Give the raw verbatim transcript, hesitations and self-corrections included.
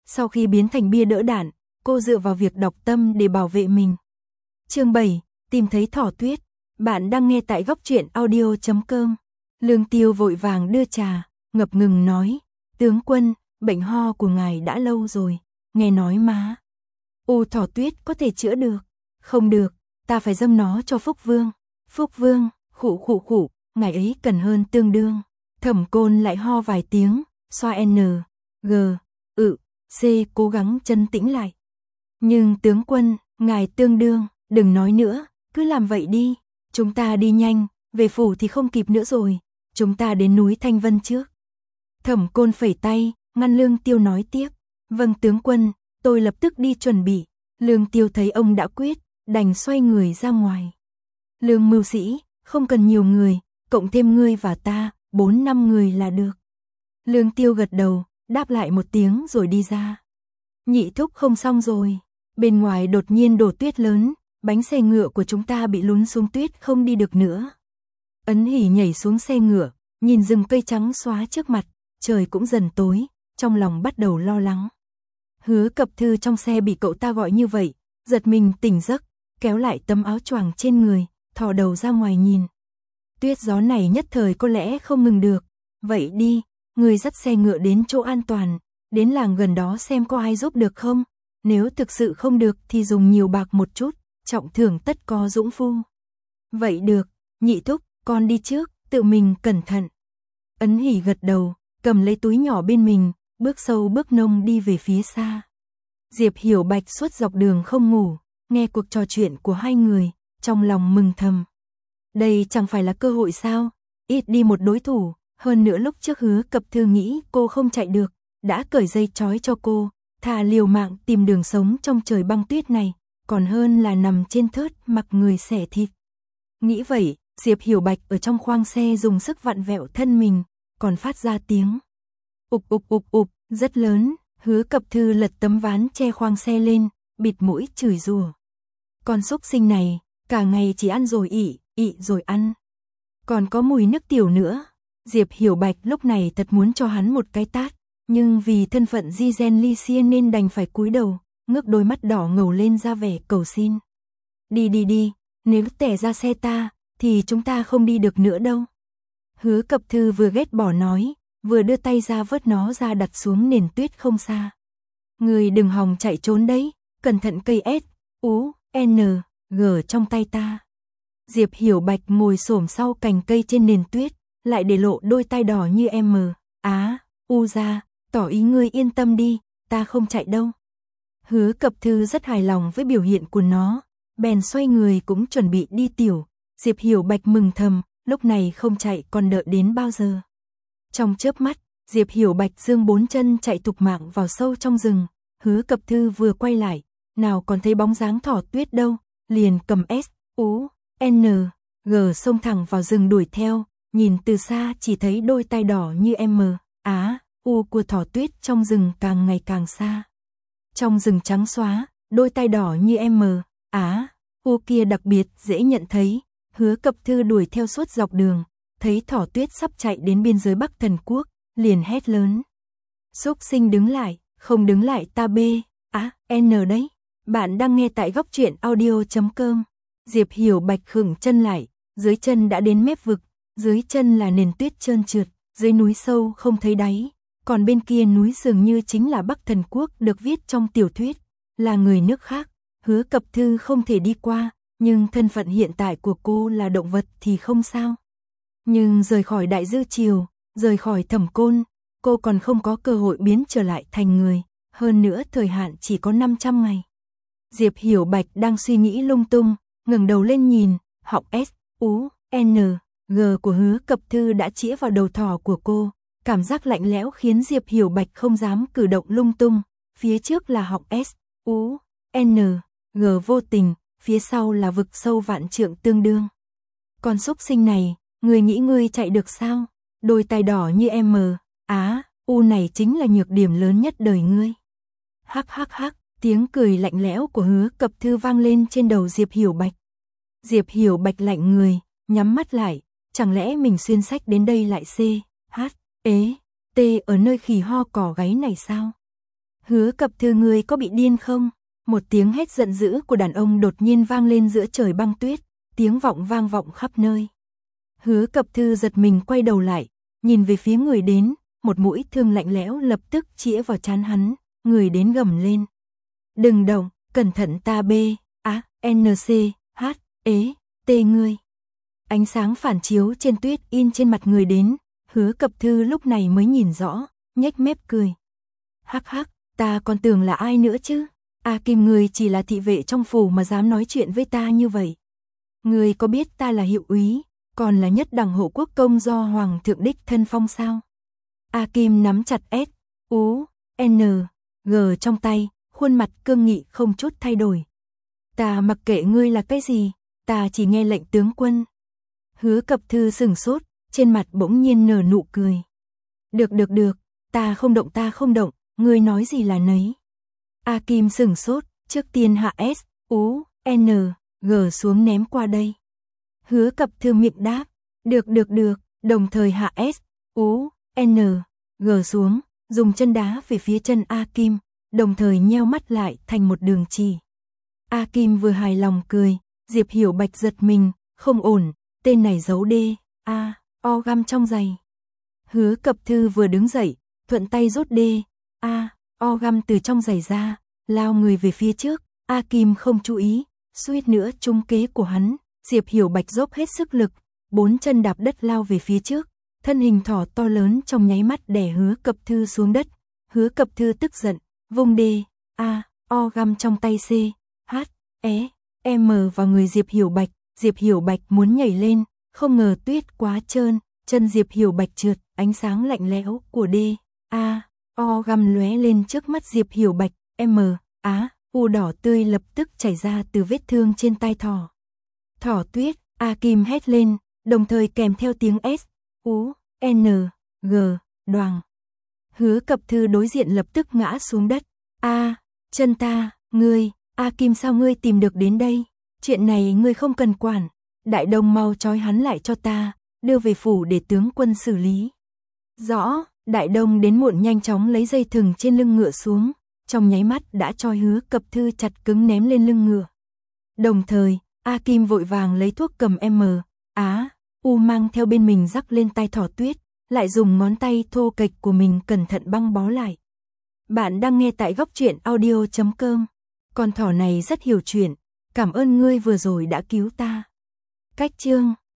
Sau khi biến thành bia đỡ đạn, cô dựa vào việc đọc tâm để bảo vệ mình. Chương bảy, tìm thấy thỏ tuyết. Bạn đang nghe tại góc truyện audio chấm com. Lương Tiêu vội vàng đưa trà, ngập ngừng nói, tướng quân, bệnh ho của ngài đã lâu rồi, nghe nói má. U thỏ tuyết có thể chữa được. Không được, ta phải dâng nó cho Phúc Vương. Phúc Vương, khụ khụ khụ, ngài ấy cần hơn tương đương. Thẩm Côn lại ho vài tiếng, xoa N, G, ự, C cố gắng trấn tĩnh lại. Nhưng tướng quân, ngài tương đương, đừng nói nữa, cứ làm vậy đi. Chúng ta đi nhanh, về phủ thì không kịp nữa rồi. Chúng ta đến núi Thanh Vân trước. Thẩm Côn phẩy tay, ngăn Lương Tiêu nói tiếp. Vâng tướng quân, tôi lập tức đi chuẩn bị. Lương Tiêu thấy ông đã quyết, đành xoay người ra ngoài. Lương mưu sĩ, không cần nhiều người, cộng thêm ngươi và ta, bốn năm người là được. Lương Tiêu gật đầu, đáp lại một tiếng rồi đi ra. Nhị thúc không xong rồi. Bên ngoài đột nhiên đổ tuyết lớn, bánh xe ngựa của chúng ta bị lún xuống tuyết không đi được nữa. Ấn Hỉ nhảy xuống xe ngựa, nhìn rừng cây trắng xóa trước mặt, trời cũng dần tối, trong lòng bắt đầu lo lắng. Hứa Cập Thư trong xe bị cậu ta gọi như vậy, giật mình tỉnh giấc, kéo lại tấm áo choàng trên người, thò đầu ra ngoài nhìn. Tuyết gió này nhất thời có lẽ không ngừng được, vậy đi, người dắt xe ngựa đến chỗ an toàn, đến làng gần đó xem có ai giúp được không, nếu thực sự không được thì dùng nhiều bạc một chút, trọng thưởng tất có dũng phu. Vậy được, nhị thúc, con đi trước, tự mình cẩn thận. Ấn Hỉ gật đầu, cầm lấy túi nhỏ bên mình, bước sâu bước nông đi về phía xa. Diệp Hiểu Bạch suốt dọc đường không ngủ, nghe cuộc trò chuyện của hai người, trong lòng mừng thầm. Đây chẳng phải là cơ hội sao, ít đi một đối thủ, hơn nữa lúc trước Hứa Cập Thư nghĩ cô không chạy được, đã cởi dây trói cho cô, thà liều mạng tìm đường sống trong trời băng tuyết này, còn hơn là nằm trên thớt mặc người xẻ thịt. Nghĩ vậy, Diệp Hiểu Bạch ở trong khoang xe dùng sức vặn vẹo thân mình, còn phát ra tiếng ục ục ục ục, rất lớn. Hứa Cập Thư lật tấm ván che khoang xe lên, bịt mũi chửi rủa. Con xúc sinh này, cả ngày chỉ ăn rồi ị, ị rồi ăn. Còn có mùi nước tiểu nữa. Diệp Hiểu Bạch lúc này thật muốn cho hắn một cái tát, nhưng vì thân phận Di Gen Ly Xia nên đành phải cúi đầu, ngước đôi mắt đỏ ngầu lên ra vẻ cầu xin. Đi đi đi, nếu tẻ ra xe ta, thì chúng ta không đi được nữa đâu. Hứa Cập Thư vừa ghét bỏ nói, vừa đưa tay ra vớt nó ra đặt xuống nền tuyết không xa. Người đừng hòng chạy trốn đấy, cẩn thận cây S, U, N, G trong tay ta. Diệp Hiểu Bạch ngồi xổm sau cành cây trên nền tuyết, lại để lộ đôi tay đỏ như M, Á, U ra, tỏ ý ngươi yên tâm đi, ta không chạy đâu. Hứa Cập Thư rất hài lòng với biểu hiện của nó, bèn xoay người cũng chuẩn bị đi tiểu. Diệp Hiểu Bạch mừng thầm, lúc này không chạy còn đợi đến bao giờ. Trong chớp mắt, Diệp Hiểu Bạch dương bốn chân chạy thục mạng vào sâu trong rừng. Hứa Cập Thư vừa quay lại, nào còn thấy bóng dáng thỏ tuyết đâu, liền cầm S, U, N, G xông thẳng vào rừng đuổi theo, nhìn từ xa chỉ thấy đôi tay đỏ như M, Á, U của thỏ tuyết trong rừng càng ngày càng xa. Trong rừng trắng xóa, đôi tay đỏ như M, Á, U kia đặc biệt dễ nhận thấy. Hứa Cập Thư đuổi theo suốt dọc đường, thấy thỏ tuyết sắp chạy đến biên giới Bắc Thần Quốc, liền hét lớn. Xúc sinh đứng lại, không đứng lại ta B, á, N đấy. Bạn đang nghe tại góc truyện audio chấm com. Diệp Hiểu Bạch khựng chân lại, dưới chân đã đến mép vực, dưới chân là nền tuyết trơn trượt, dưới núi sâu không thấy đáy, còn bên kia núi dường như chính là Bắc Thần Quốc được viết trong tiểu thuyết, là người nước khác. Hứa Cập Thư không thể đi qua, nhưng thân phận hiện tại của cô là động vật thì không sao. Nhưng rời khỏi Đại Dư Triều, rời khỏi Thẩm Côn, cô còn không có cơ hội biến trở lại thành người, hơn nữa thời hạn chỉ có năm trăm ngày. Diệp Hiểu Bạch đang suy nghĩ lung tung, ngẩng đầu lên nhìn, họng S, U, N, G của Hứa Cập Thư đã chĩa vào đầu thỏ của cô, cảm giác lạnh lẽo khiến Diệp Hiểu Bạch không dám cử động lung tung, phía trước là họng S, U, N, G vô tình, phía sau là vực sâu vạn trượng tương đương. Con xúc sinh này, ngươi nghĩ ngươi chạy được sao? Đôi tay đỏ như M, Á, U này chính là nhược điểm lớn nhất đời ngươi. Hắc hắc hắc, tiếng cười lạnh lẽo của Hứa Cập Thư vang lên trên đầu Diệp Hiểu Bạch. Diệp Hiểu Bạch lạnh người, nhắm mắt lại, chẳng lẽ mình xuyên sách đến đây lại C, H, ế, T ở nơi khỉ ho cỏ gáy này sao? Hứa Cập Thư ngươi có bị điên không? Một tiếng hét giận dữ của đàn ông đột nhiên vang lên giữa trời băng tuyết, tiếng vọng vang vọng khắp nơi. Hứa Cập Thư giật mình quay đầu lại, nhìn về phía người đến, một mũi thương lạnh lẽo lập tức chĩa vào trán hắn, người đến gầm lên. Đừng động, cẩn thận ta bê, á, N C, H, ế, T ngươi. Ánh sáng phản chiếu trên tuyết in trên mặt người đến, Hứa Cập Thư lúc này mới nhìn rõ, nhếch mép cười. Hắc hắc, ta còn tưởng là ai nữa chứ? A Kim ngươi chỉ là thị vệ trong phủ mà dám nói chuyện với ta như vậy. Ngươi có biết ta là hiệu úy, còn là nhất đẳng hộ quốc công do Hoàng thượng đích thân phong sao? A Kim nắm chặt S, U, N, G trong tay, khuôn mặt cương nghị không chút thay đổi. Ta mặc kệ ngươi là cái gì, ta chỉ nghe lệnh tướng quân. Hứa Cập Thư sừng sốt, trên mặt bỗng nhiên nở nụ cười. Được được được, ta không động ta không động, ngươi nói gì là nấy. A Kim sừng sốt, trước tiên hạ S, U, N, G xuống ném qua đây. Hứa Cập Thư miệng đáp, được được được, đồng thời hạ S, U, N, G xuống, dùng chân đá về phía chân A Kim, đồng thời nheo mắt lại thành một đường chỉ. A Kim vừa hài lòng cười, Diệp Hiểu Bạch giật mình, không ổn, tên này giấu D, A, O găm trong giày. Hứa Cập Thư vừa đứng dậy, thuận tay rút D, A, O găm từ trong giày ra, lao người về phía trước, A Kim không chú ý, suýt nữa trúng kế của hắn, Diệp Hiểu Bạch dốc hết sức lực, bốn chân đạp đất lao về phía trước, thân hình thỏ to lớn trong nháy mắt đè Hứa Cập Thư xuống đất. Hứa Cập Thư tức giận, vung D, A, O găm trong tay C, H, E, M vào người Diệp Hiểu Bạch. Diệp Hiểu Bạch muốn nhảy lên, không ngờ tuyết quá trơn, chân Diệp Hiểu Bạch trượt, ánh sáng lạnh lẽo của D, A, O găm lóe lên trước mắt Diệp Hiểu Bạch, M, Á, U đỏ tươi lập tức chảy ra từ vết thương trên tai thỏ. Thỏ tuyết, A Kim hét lên, đồng thời kèm theo tiếng S, U, N, G, đoàng. Hứa Cập Thư đối diện lập tức ngã xuống đất. A, chân ta, ngươi, A Kim sao ngươi tìm được đến đây? Chuyện này ngươi không cần quản, Đại Đông mau trói hắn lại cho ta, đưa về phủ để tướng quân xử lý. Rõ, Đại Đông đến muộn nhanh chóng lấy dây thừng trên lưng ngựa xuống, trong nháy mắt đã trói Hứa Cập Thư chặt cứng ném lên lưng ngựa. Đồng thời, A Kim vội vàng lấy thuốc cầm M, Á, U mang theo bên mình rắc lên tai thỏ tuyết, lại dùng ngón tay thô kệch của mình cẩn thận băng bó lại. Bạn đang nghe tại góc truyện audio chấm com. Con thỏ này rất hiểu chuyện, cảm ơn ngươi vừa rồi đã cứu ta. Cách chương